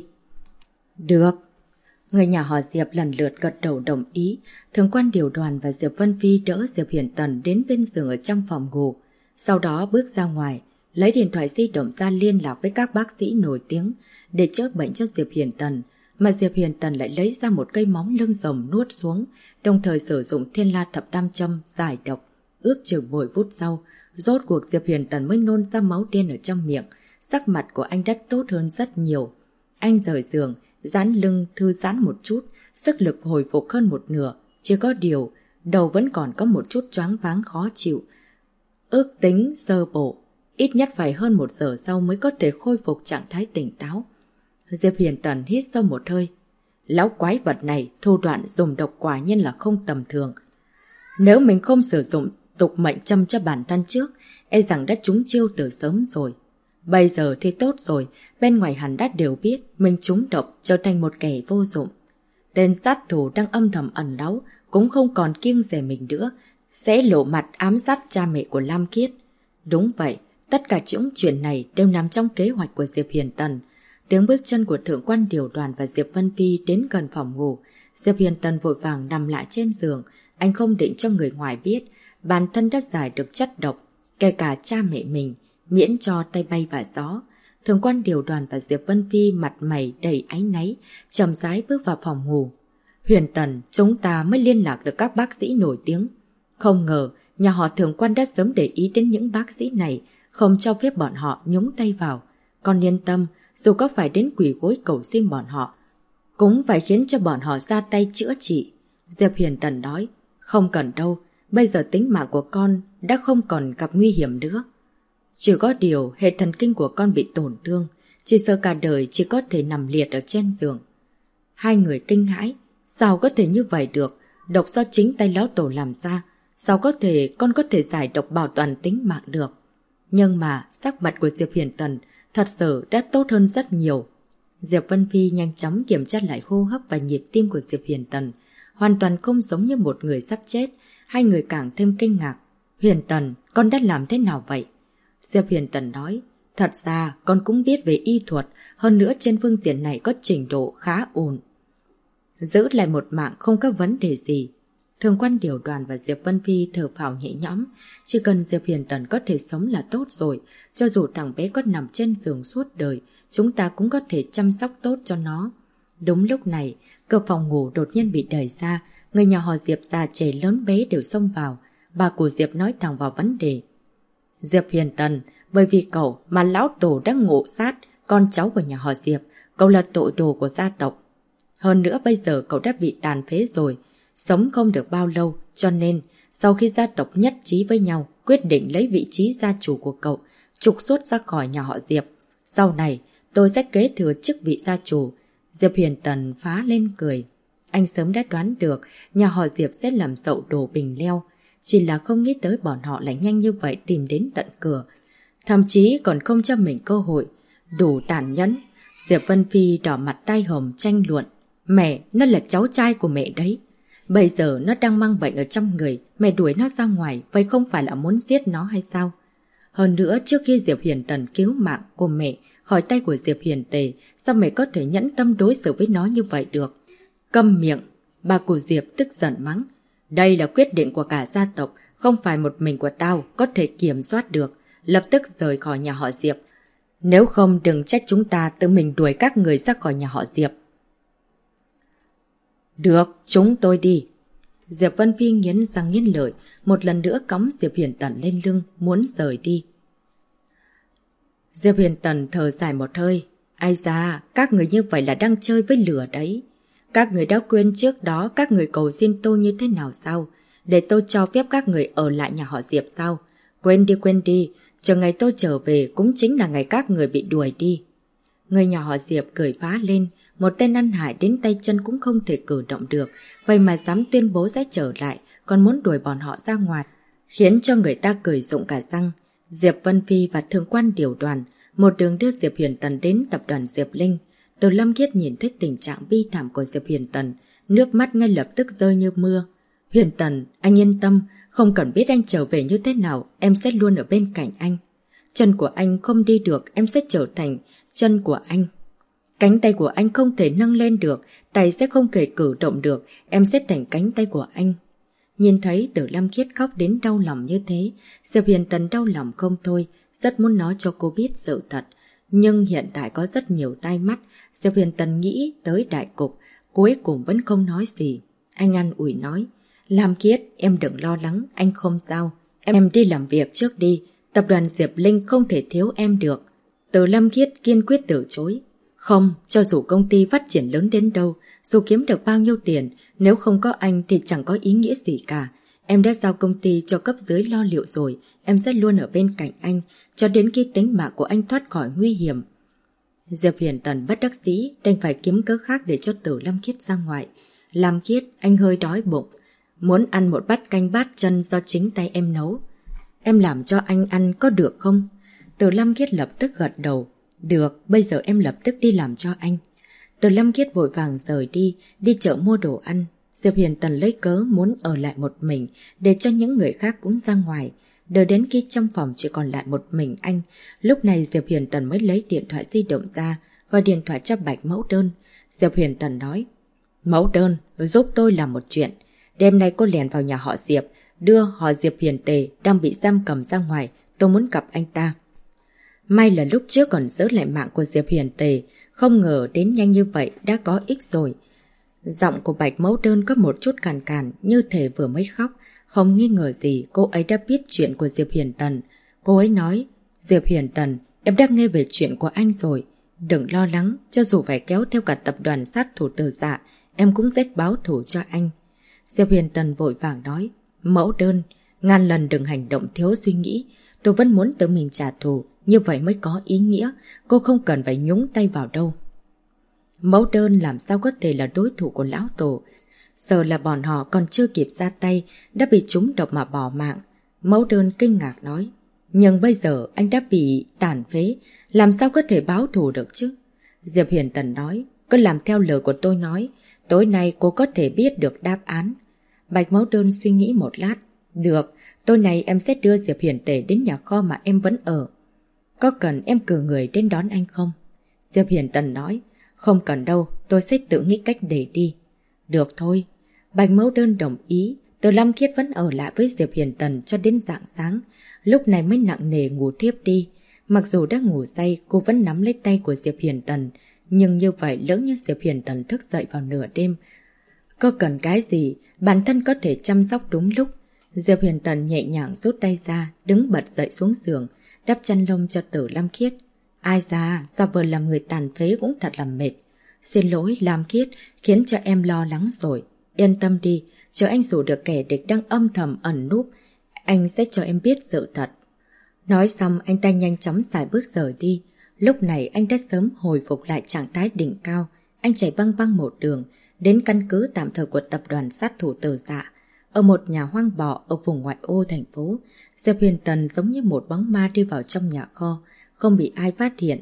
Được. Người nhà họ Diệp lần lượt gật đầu đồng ý. Thường Quan Điều Đoàn và Diệp Vân Phi đỡ Diệp Huyền Tần đến bên giường ở trong phòng ngủ. Sau đó bước ra ngoài, lấy điện thoại di động ra liên lạc với các bác sĩ nổi tiếng để chữa bệnh cho Diệp Huyền Tần. Mà Diệp Huyền Tần lại lấy ra một cây móng lưng rồng nuốt xuống, đồng thời sử dụng Thiên La Thập Tam Châm giải độc. Ước chừng 10 phút sau, rốt cuộc Diệp Huyền Tần mới nôn ra máu đen ở trong miệng. Sắc mặt của anh đã tốt hơn rất nhiều. Anh rời giường, dán lưng thư giãn một chút, sức lực hồi phục hơn một nửa. Chỉ có điều, đầu vẫn còn có một chút choáng váng khó chịu. Ước tính sơ bộ, ít nhất phải hơn 1 giờ sau mới có thể khôi phục trạng thái tỉnh táo. Diệp Huyền Tần hít sâu một hơi. Lão quái vật này thủ đoạn dùng độc quả nhiên là không tầm thường. Nếu mình không sử dụng tục mệnh châm cho bản thân trước, e rằng đã trúng chiêu từ sớm rồi. Bây giờ thì tốt rồi, bên ngoài hắn đã đều biết mình trúng độc trở thành một kẻ vô dụng. Tên sát thủ đang âm thầm ẩn náu cũng không còn kiêng dè mình nữa, sẽ lộ mặt ám sát cha mẹ của Lam Khiết. Đúng vậy, tất cả những chuyện này đều nằm trong kế hoạch của Diệp Hiền Tần. Tiếng bước chân của Thượng quan Điều Đoàn và Diệp Vân Phi đến gần phòng ngủ. Diệp Hiền Tần vội vàng nằm lại trên giường. Anh không định cho người ngoài biết bản thân đã giải được chất độc, kể cả cha mẹ mình, miễn cho tay bay và gió. Thượng quan Điều Đoàn và Diệp Vân Phi mặt mày đầy áy náy, chậm rãi bước vào phòng ngủ. Huyền Tần, chúng ta mới liên lạc được các bác sĩ nổi tiếng. Không ngờ, nhà họ Thượng quan đã sớm để ý đến những bác sĩ này, không cho phép bọn họ nhúng tay vào. Con yên tâm, dù có phải đến quỳ gối cầu xin bọn họ, cũng phải khiến cho bọn họ ra tay chữa trị. Diệp Hiền Tần nói, không cần đâu, bây giờ tính mạng của con đã không còn gặp nguy hiểm nữa. Chỉ có điều hệ thần kinh của con bị tổn thương, chỉ sợ cả đời chỉ có thể nằm liệt ở trên giường. Hai người kinh hãi, sao có thể như vậy được, độc do chính tay lão tổ làm ra, sao có thể con có thể giải độc bảo toàn tính mạng được. Nhưng mà sắc mặt của Diệp Hiền Tần thật sự đã tốt hơn rất nhiều. Diệp Vân Phi nhanh chóng kiểm tra lại hô hấp và nhịp tim của Diệp Hiền Tần, hoàn toàn không giống như một người sắp chết. Hai người càng thêm kinh ngạc. Hiền Tần, con đã làm thế nào vậy? Diệp Hiền Tần nói, thật ra con cũng biết về y thuật, hơn nữa trên phương diện này có trình độ khá ổn. Giữ lại một mạng không có vấn đề gì. Thượng quan Điều Đoàn và Diệp Vân Phi thở phào nhẹ nhõm, chỉ cần Diệp Hiền Tần có thể sống là tốt rồi, cho dù thằng bé có nằm trên giường suốt đời, chúng ta cũng có thể chăm sóc tốt cho nó. Đúng lúc này, cửa phòng ngủ đột nhiên bị đẩy ra, người nhà họ Diệp già trẻ lớn bé đều xông vào. Bà của Diệp nói thẳng vào vấn đề. Diệp Hiền Tần, bởi vì cậu mà lão tổ đã ngộ sát con cháu của nhà họ Diệp, cậu là tội đồ của gia tộc. Hơn nữa bây giờ cậu đã bị tàn phế rồi, sống không được bao lâu, cho nên sau khi gia tộc nhất trí với nhau quyết định lấy vị trí gia chủ của cậu, trục xuất ra khỏi nhà họ Diệp. Sau này tôi sẽ kế thừa chức vị gia chủ. Diệp Hiền Tần phá lên cười. Anh sớm đã đoán được nhà họ Diệp sẽ làm sậu đổ bình leo, chỉ là không nghĩ tới bọn họ lại nhanh như vậy tìm đến tận cửa, thậm chí còn không cho mình cơ hội. Đủ tàn nhẫn. Diệp Vân Phi đỏ mặt tai hồng tranh luận. Mẹ, nó là cháu trai của mẹ đấy. Bây giờ nó đang mang bệnh ở trong người, mẹ đuổi nó ra ngoài, vậy không phải là muốn giết nó hay sao? Hơn nữa, trước khi Diệp Hiền Tần cứu mạng của mẹ khỏi tay của Diệp Hiền Tề, sao mẹ có thể nhẫn tâm đối xử với nó như vậy được? Câm miệng! Bà của Diệp tức giận mắng. Đây là quyết định của cả gia tộc, không phải một mình của tao có thể kiểm soát được. Lập tức rời khỏi nhà họ Diệp. Nếu không đừng trách chúng ta tự mình đuổi các người ra khỏi nhà họ Diệp. Được, chúng tôi đi. Diệp Vân Phi nghiến răng nghiến lợi, một lần nữa cõng Diệp Hiền Tần lên lưng, muốn rời đi. Diệp Hiền Tần thở dài một hơi. Ai da, các người như vậy là đang chơi với lửa đấy. Các người đã quên trước đó các người cầu xin tôi như thế nào sao? Để tôi cho phép các người ở lại nhà họ Diệp sao? Quên đi, chờ ngày tôi trở về cũng chính là ngày các người bị đuổi đi. Người nhà họ Diệp cười phá lên, một tên ăn hại đến tay chân cũng không thể cử động được, vậy mà dám tuyên bố sẽ trở lại, còn muốn đuổi bọn họ ra ngoài, khiến cho người ta cười rụng cả răng. Diệp Vân Phi và Thượng quan Điều Đoàn một đường đưa Diệp Hiền Tần đến tập đoàn Diệp Linh. Từ Lâm Khiết nhìn thấy tình trạng bi thảm của Diệp Hiền Tần, nước mắt ngay lập tức rơi như mưa. Hiền Tần, anh yên tâm, không cần biết anh trở về như thế nào, em sẽ luôn ở bên cạnh anh. Chân của anh không đi được, em sẽ trở thành chân của anh. Cánh tay của anh không thể nâng lên được, tay sẽ không thể cử động được, em sẽ thành cánh tay của anh. Nhìn thấy Từ Lâm Khiết khóc đến đau lòng như thế, Diệp Hiền Tần đau lòng không thôi, rất muốn nói cho cô biết sự thật. Nhưng hiện tại có rất nhiều tai mắt, Diệp Hiền Tần nghĩ tới đại cục, cuối cùng vẫn không nói gì. Anh an ủi nói, Lam Khiết, em đừng lo lắng, anh không sao. Em đi làm việc trước đi, tập đoàn Diệp Linh không thể thiếu em được. Từ Lâm Khiết kiên quyết từ chối. Không, cho dù công ty phát triển lớn đến đâu, dù kiếm được bao nhiêu tiền, nếu không có anh thì chẳng có ý nghĩa gì cả. Em đã giao công ty cho cấp dưới lo liệu rồi, em sẽ luôn ở bên cạnh anh, cho đến khi tính mạng của anh thoát khỏi nguy hiểm. Diệp Hiền Tần bất đắc dĩ, đành phải kiếm cớ khác để cho Từ Lâm Khiết ra ngoài. Lam Khiết, anh hơi đói bụng. muốn ăn một bát canh bát chân do chính tay em nấu. Em làm cho anh ăn có được không? Từ Lam Khiết lập tức gật đầu. Được, bây giờ em lập tức đi làm cho anh. Từ Lam Khiết vội vàng rời đi chợ mua đồ ăn. Diệp Hiền Tần lấy cớ muốn ở lại một mình để cho những người khác cũng ra ngoài. Đợi đến khi trong phòng chỉ còn lại một mình anh, lúc này Diệp Hiền Tần mới lấy điện thoại di động ra, gọi điện thoại cho Bạch Mẫu Đơn. Diệp Hiền Tần nói, Mẫu Đơn, giúp tôi làm một chuyện. Đêm nay cô lèn vào nhà họ Diệp, đưa họ Diệp Hiền Tề đang bị giam cầm ra ngoài, tôi muốn gặp anh ta. May là lúc trước còn giữ lại mạng của Diệp Hiền Tề, không ngờ đến nhanh như vậy đã có ích rồi. Giọng của Bạch Mẫu Đơn có một chút càn càn như thể vừa mới khóc, không nghi ngờ gì cô ấy đã biết chuyện của Diệp Hiền Tần. Cô ấy nói, Diệp Hiền Tần, em đã nghe về chuyện của anh rồi. Đừng lo lắng, cho dù phải kéo theo cả tập đoàn sát thủ Từ Dạ, em cũng sẽ báo thù cho anh. Diệp Hiền Tần vội vàng nói, Mẫu Đơn, ngàn lần đừng hành động thiếu suy nghĩ. Tôi vẫn muốn tự mình trả thù, như vậy mới có ý nghĩa, cô không cần phải nhúng tay vào đâu. Mẫu Đơn làm sao có thể là đối thủ của lão tổ. Giờ là bọn họ còn chưa kịp ra tay, đã bị trúng độc mà bỏ mạng. Mẫu Đơn kinh ngạc nói, nhưng bây giờ anh đã bị tàn phế, làm sao có thể báo thù được chứ? Diệp Hiền Tần nói, cứ làm theo lời của tôi nói, tối nay cô có thể biết được đáp án. Bạch Mẫu Đơn suy nghĩ một lát, được, tối nay em sẽ đưa Diệp Hiền Tề đến nhà kho mà em vẫn ở. Có cần em cử người đến đón anh không? Diệp Hiền Tần nói, không cần đâu, tôi sẽ tự nghĩ cách để đi. Được thôi. Bạch Mẫu Đơn đồng ý. Từ Lam Khiết vẫn ở lại với Diệp Hiền Tần cho đến rạng sáng. Lúc này mới nặng nề ngủ thiếp đi. Mặc dù đã ngủ say, cô vẫn nắm lấy tay của Diệp Hiền Tần. Nhưng như vậy lỡ như Diệp Hiền Tần thức dậy vào nửa đêm, có cần cái gì, bản thân có thể chăm sóc đúng lúc. Diệp Hiền Tần nhẹ nhàng rút tay ra, đứng bật dậy xuống giường, đắp chăn lông cho Từ Lam Khiết. Ai ra, giả vờ làm người tàn phế cũng thật là mệt. Xin lỗi Lam Khiết, khiến cho em lo lắng rồi. Yên tâm đi, chờ anh rủ được kẻ địch đang âm thầm ẩn núp, anh sẽ cho em biết sự thật. Nói xong anh ta nhanh chóng xài bước rời đi. Lúc này anh đã sớm hồi phục lại trạng thái đỉnh cao. Anh chạy băng băng một đường, đến căn cứ tạm thời của tập đoàn sát thủ Từ Dạ. Ở một nhà hoang bò ở vùng ngoại ô thành phố, Diệp Hiền Tần giống như một bóng ma đi vào trong nhà kho, không bị ai phát hiện.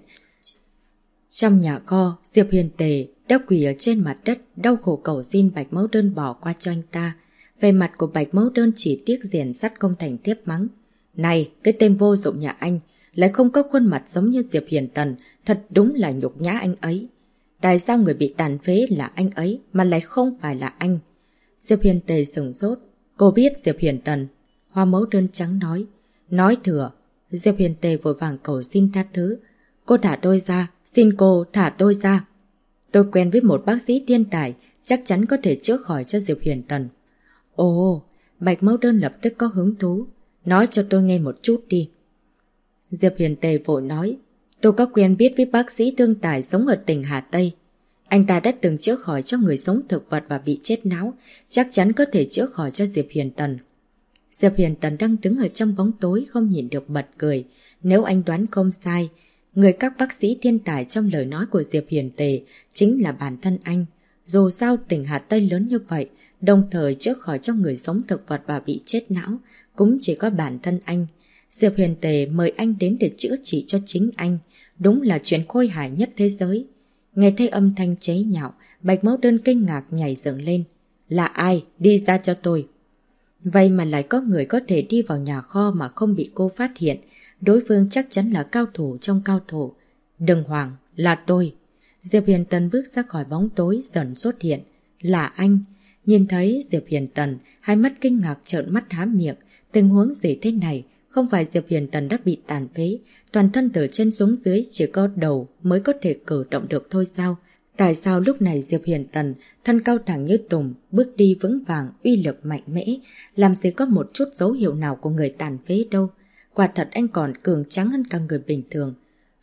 Trong nhà kho, Diệp Hiền Tề đã quỳ ở trên mặt đất, đau khổ cầu xin Bạch Mẫu Đơn bỏ qua cho anh ta. Về mặt của Bạch Mẫu Đơn chỉ tiếc rèn sắt không thành tiếp mắng. Này, cái tên vô dụng nhà anh, lại không có khuôn mặt giống như Diệp Hiền Tần, thật đúng là nhục nhã anh ấy. Tại sao người bị tàn phế là anh ấy mà lại không phải là anh? Diệp Hiền Tề sửng sốt. Cô biết Diệp Hiền Tần. Hoa Mẫu Đơn trắng nói thừa. Diệp Hiền Tề vội vàng cầu xin tha thứ. Cô thả tôi ra, xin cô thả tôi ra. Tôi quen với một bác sĩ thiên tài, chắc chắn có thể chữa khỏi cho Diệp Hiền Tần. Ồ, Bạch Mẫu Đơn lập tức có hứng thú. Nói cho tôi nghe một chút đi. Diệp Hiền Tề vội nói, tôi có quen biết với bác sĩ thương tài sống ở tỉnh Hà Tây. Anh ta đã từng chữa khỏi cho người sống thực vật và bị chết não, chắc chắn có thể chữa khỏi cho Diệp Hiền Tần. Diệp Hiền Tần đang đứng ở trong bóng tối không nhìn được bật cười. Nếu anh đoán không sai, người các bác sĩ thiên tài trong lời nói của Diệp Hiền Tề chính là bản thân anh. Dù sao tỉnh Hà Tây lớn như vậy, đồng thời chữa khỏi cho người sống thực vật và bị chết não, cũng chỉ có bản thân anh. Diệp Hiền Tề mời anh đến để chữa trị cho chính anh. Đúng là chuyện khôi hài nhất thế giới. Nghe thấy âm thanh chế nhạo, Bạch Mẫu Đơn kinh ngạc nhảy dựng lên. Là ai? Đi ra cho tôi. Vậy mà lại có người có thể đi vào nhà kho mà không bị cô phát hiện. Đối phương chắc chắn là cao thủ trong cao thủ. Đừng hoảng, là tôi. Diệp Hiền Tần bước ra khỏi bóng tối dần xuất hiện. Là anh. Nhìn thấy Diệp Hiền Tần, hai mắt kinh ngạc trợn mắt há miệng. Tình huống gì thế này? Không phải Diệp Hiền Tần đã bị tàn phế, toàn thân từ trên xuống dưới chỉ có đầu mới có thể cử động được thôi sao? Tại sao lúc này Diệp Hiền Tần, thân cao thẳng như tùng, bước đi vững vàng, uy lực mạnh mẽ, làm gì có một chút dấu hiệu nào của người tàn phế đâu? Quả thật anh còn cường tráng hơn cả người bình thường.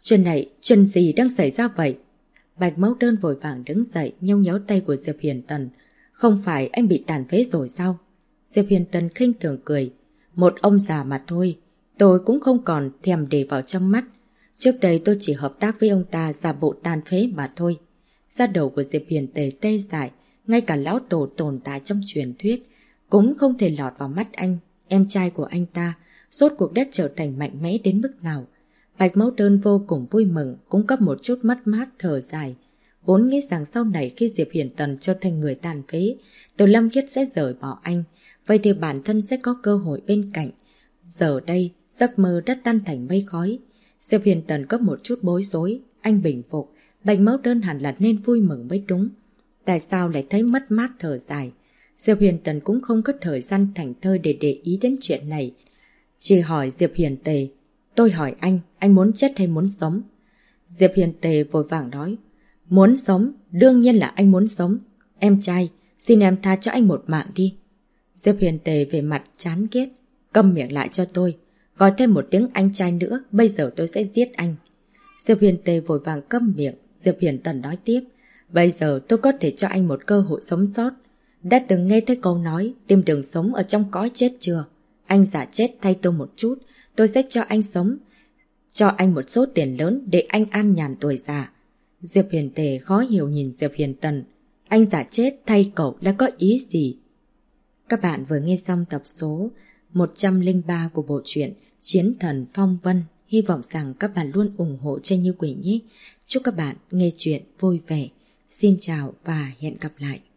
Chuyện gì đang xảy ra vậy? Bạch Mẫu Đơn vội vàng đứng dậy, nhâu nhéo tay của Diệp Hiền Tần. Không phải anh bị tàn phế rồi sao? Diệp Hiền Tần khinh thường cười. Một ông già mà thôi, tôi cũng không còn thèm để vào trong mắt. Trước đây tôi chỉ hợp tác với ông ta giả bộ tàn phế mà thôi. Da đầu của Diệp Hiền Tề tê dại, ngay cả lão tổ tồn tại trong truyền thuyết cũng không thể lọt vào mắt anh. Em trai của anh ta rốt cuộc đã trở thành mạnh mẽ đến mức nào. Bạch Mẫu Đơn vô cùng vui mừng, cũng có một chút mất mát thở dài. Vốn nghĩ rằng sau này khi Diệp Hiển Tần trở thành người tàn phế, Từ Lâm Khiết sẽ rời bỏ anh, vậy thì bản thân sẽ có cơ hội bên cạnh. Giờ đây, giấc mơ đã tan thành mây khói. Diệp Hiển Tần có một chút bối rối, anh bình phục, Bạch Mẫu Đơn hẳn là nên vui mừng mới đúng. Tại sao lại thấy mất mát thở dài? Diệp Hiển Tần cũng không có thời gian thảnh thơi để ý đến chuyện này. Chỉ hỏi Diệp Hiển Tề, tôi hỏi anh muốn chết hay muốn sống? Diệp Hiển Tề vội vàng nói, muốn sống, đương nhiên là anh muốn sống. Em trai, xin em tha cho anh một mạng đi. Diệp Hiển Tề về mặt chán ghét, câm miệng lại cho tôi. Gọi thêm một tiếng anh trai nữa, bây giờ tôi sẽ giết anh. Diệp Hiển Tề vội vàng câm miệng. Diệp Hiển Tần nói tiếp, bây giờ tôi có thể cho anh một cơ hội sống sót. Đã từng nghe thấy câu nói tìm đường sống ở trong cõi chết chưa? Anh giả chết thay tôi một chút, tôi sẽ cho anh sống. Cho anh một số tiền lớn để anh an nhàn tuổi già. Diệp Hiển Tề khó hiểu nhìn Diệp Hiển Tần. Anh giả chết thay cậu là có ý gì? Các bạn vừa nghe xong tập số 103 của bộ truyện Chiến Thần Phong Vân. Hy vọng rằng các bạn luôn ủng hộ cho Như Quỳnh nhé. Chúc các bạn nghe chuyện vui vẻ. Xin chào và hẹn gặp lại.